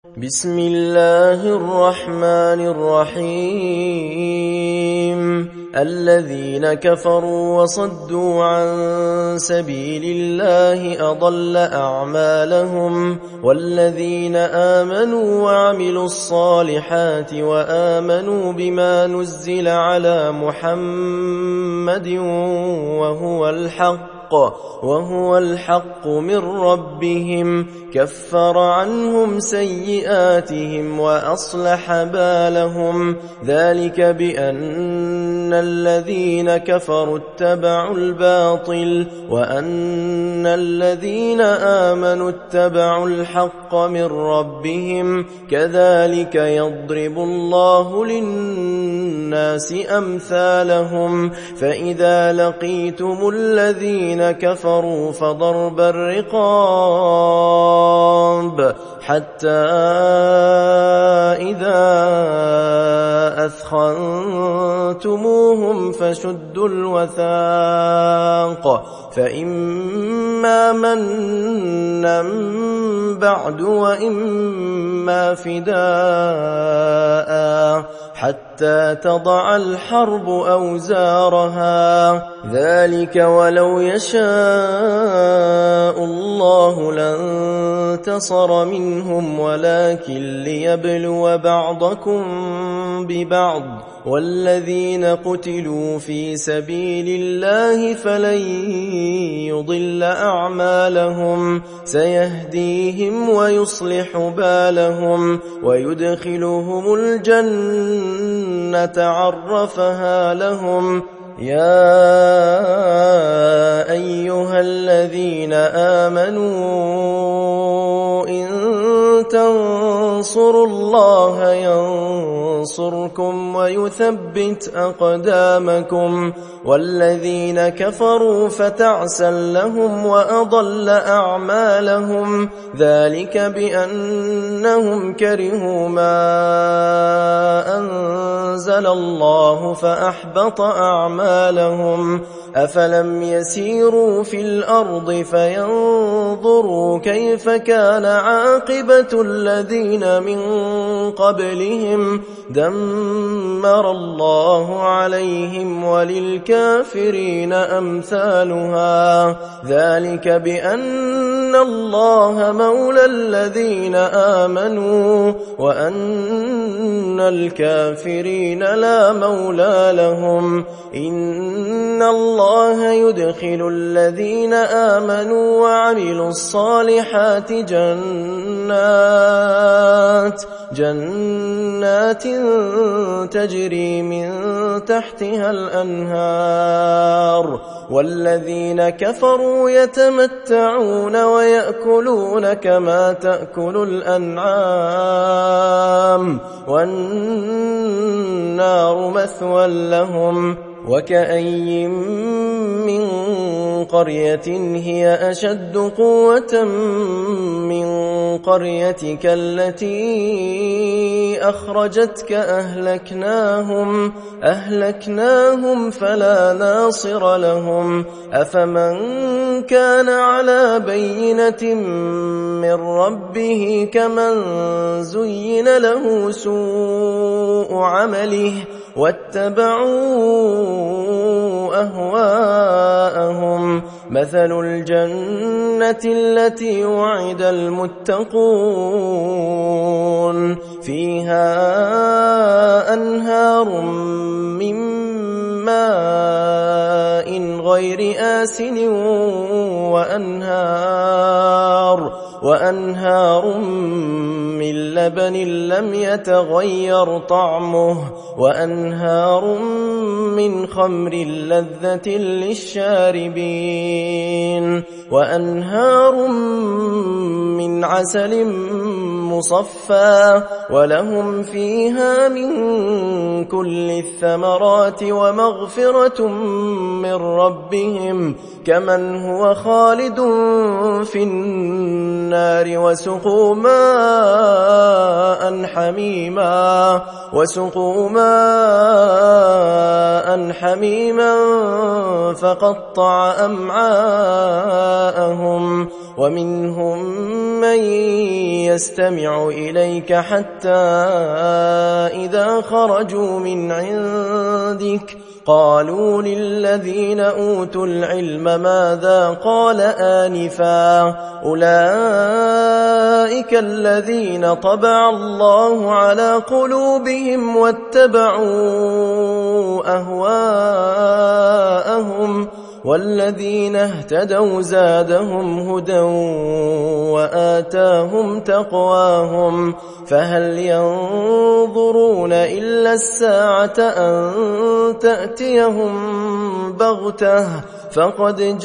بسم الله الرحمن الرحيم الذين كفروا وصدوا عن سبيل الله أضل أعمالهم والذين آمنوا وعملوا الصالحات وآمنوا بما نزل على محمد وهو الحق من ربهم كفر عنهم سيئاتهم وأصلح بالهم ذلك بأن الذين كفروا اتبعوا الباطل وأن الذين آمنوا اتبعوا الحق من ربهم كذلك يضرب الله للناس أمثالهم فإذا لقيتم الذين كفروا فضرب الرقاب حتى إذا أثخنتموهم فشدوا الوثاق فإما منا بعد وإما فداء حتى تضع الحرب أوزارها ذلك ولو يشاء الله لانتصر منهم ولكن ليبلو بعضكم ببعض والذين قتلوا في سبيل الله فلن يضل أعمالهم سيهديهم ويصلح بالهم ويدخلهم الجنة عرفها لهم يا أيها الذين آمنوا إن تنصروا الله ينصركم ويثبت أقدامكم والذين كفروا فتعسا لهم وأضل أعمالهم ذلك بأنهم كرهوا ما أنزل الله فأحبط أعمالهم أفلم يسيروا في الأرض فينظروا كيف كان عاقبة الذين من قبلهم دمر الله عليهم وللكافرين أمثالها ذلك بأن الله مولى الذين آمنوا وأن الكافرين لا مولى لهم إن الله يدخل الذين آمنوا وعملوا الصالحات جنات تجري من تحتها الأنهار والذين كفروا يتمتعون ويأكلون كما تأكل الأنعام والنار مثوى لهم وكأي من قرية هي أشد قوة من قريتك التي أخرجتك أهلكناهم فلا ناصر لهم أفمن كان على بينة من ربه كمن زين له سوء عمله واتبعوا أهواءهم مثل الجنة التي وعد المتقون فيها أنهار من ماء غير آسن وأنهار من لبن لم يتغير طعمه وأنهار من خمر لذة للشاربين وأنهار من عسل مصفى ولهم فيها من كل الثمرات ومغفرة من ربهم كمن هو خالد في النار وسقوا ماء حميما فقطع أمعاءهم ومنهم من يستمع إليك حتى إذا خرجوا من عندك قالوا للذين أوتوا العلم ماذا قال آنفا أولئك الذين طبع الله على قلوبهم واتبعوا أهواءهم والذين اهتدوا زادهم هدى وآتاهم تقواهم فهل ينظرون إلا الساعة أن تأتيهم بغتة فقد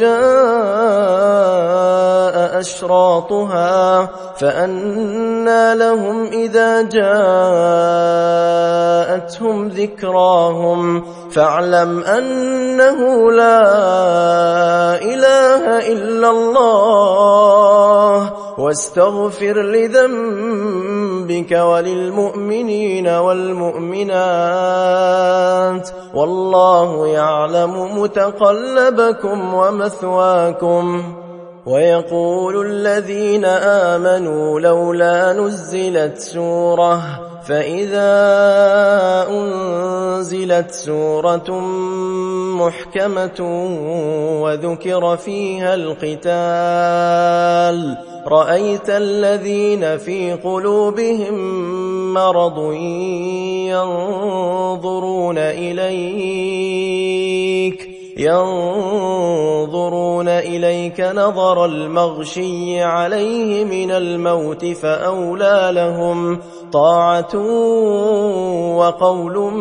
جاء أشراطها فأنى لهم إذا جاءتهم ذكراهم فاعلم أنه لا إله إلا الله واستغفر لذنبك وللمؤمنين والمؤمنات والله يعلم متقلبكم ومثواكم ويقول الذين آمنوا لولا نزلت سورة فإذا أنزلت سورة محكمة وذكر فيها القتال رأيت الذين في قلوبهم مرض ينظرون إليك نظر المغشي عليه من الموت فأولى لهم طاعة وقول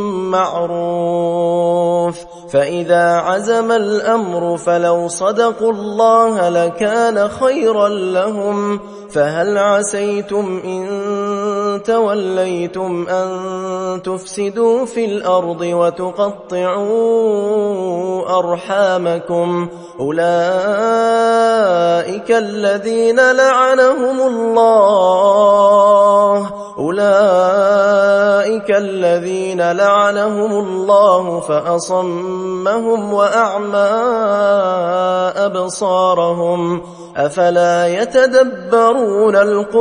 معروف فإذا عزم الأمر فلو صدقوا الله لكان خيرا لهم فهل عسيتم إن توليتم أن تفسدوا في الأرض وتقطعوا أرحامكم أولئك الذين لعنهم الله فأصمهم وأعمى أبصارهم أفلا يتدبرون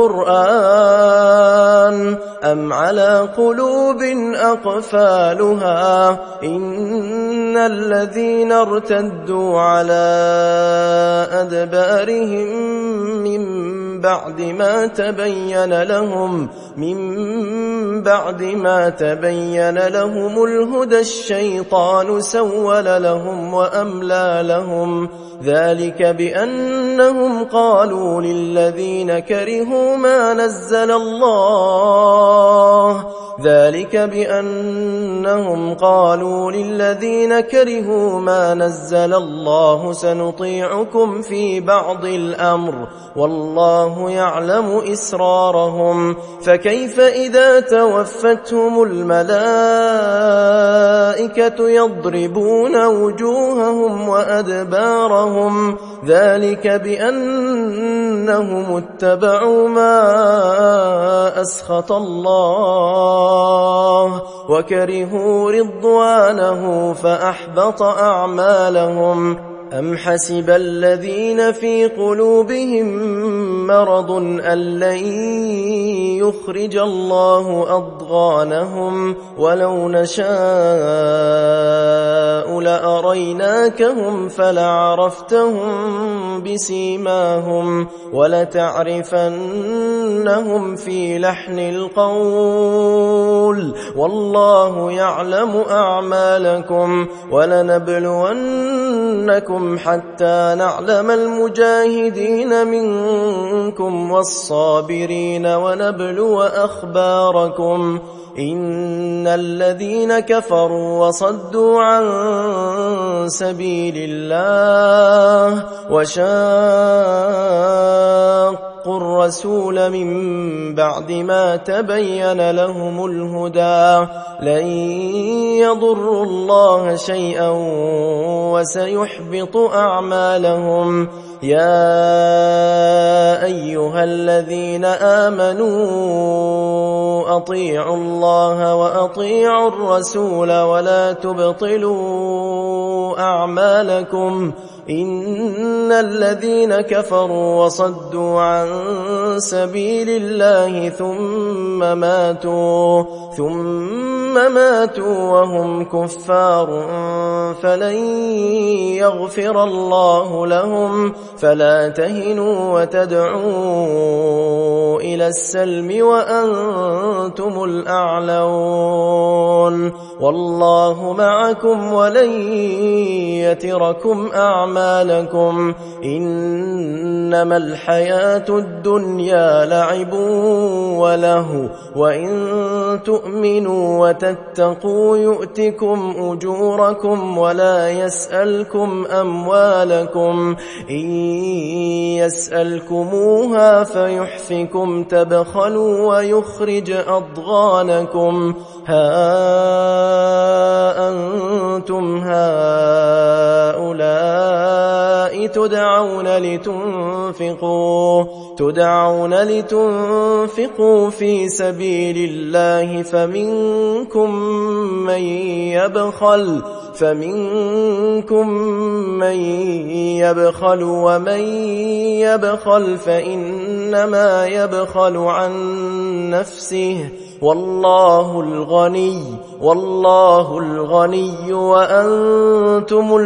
القرآن أم على قلوب أقفالها إن الذين ارتدوا على أدبارهم من بعد ما تبين لهم الهدى الشيطان سول لهم وأملى لهم ذلك بأنهم قالوا للذين كرهوا ما نزل الله سنطيعكم في بعض الأمر والله يعلم إسرارهم فكيف إذا توفتهم الملائكة يضربون وجوههم وأدبارهم ذلك بأنهم اتبعوا ما أسخط الله وكرهوا رضوانه فأحبط أعمالهم أم حسب الذين في قلوبهم مرض أن لن يخرج الله أضغانهم ولو نشاء لأريناكهم فلعرفتهم بسيماهم ولتعرفنهم في لحن القول والله يعلم أعمالكم ولنبلونكم حتى نعلم المجاهدين منكم والصابرين ونبلو أخباركم إن الذين كفروا وصدوا عن سبيل الله وشاقوا الرسول من بعد ما تبين لهم الهدى لن يضروا الله شيئا وسيحبط أعمالهم يا أيها الذين آمنوا أطيعوا الله وأطيعوا الرسول ولا تبطلوا أعمالكم إن الذين كفروا وصدوا عن سبيل الله ثم ماتوا وهم كفار فلن يغفر الله لهم فلا تهنوا وتدعوا إلى السلم وأنتم الأعلون والله معكم ولن يتركم أعمالكم إنما الحياة الدنيا لعب وله وإن تؤمنوا وتتقوا يؤتكم أجوركم ولا يسألكم أموالكم إن يسألكموها فيحفكم تبخلوا ويخرج أضغانكم ها أنتم هؤلاء تدعون لتنفقوا في سبيل الله فمنكم من يبخل ومن يبخل فإنما يبخل عن نفسه والله الغني وأنتم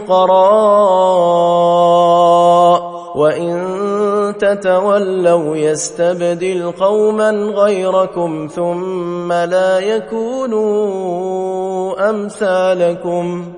الفقراء وإن تتولوا يستبدل قوما غيركم ثم لا يكونوا أمثالكم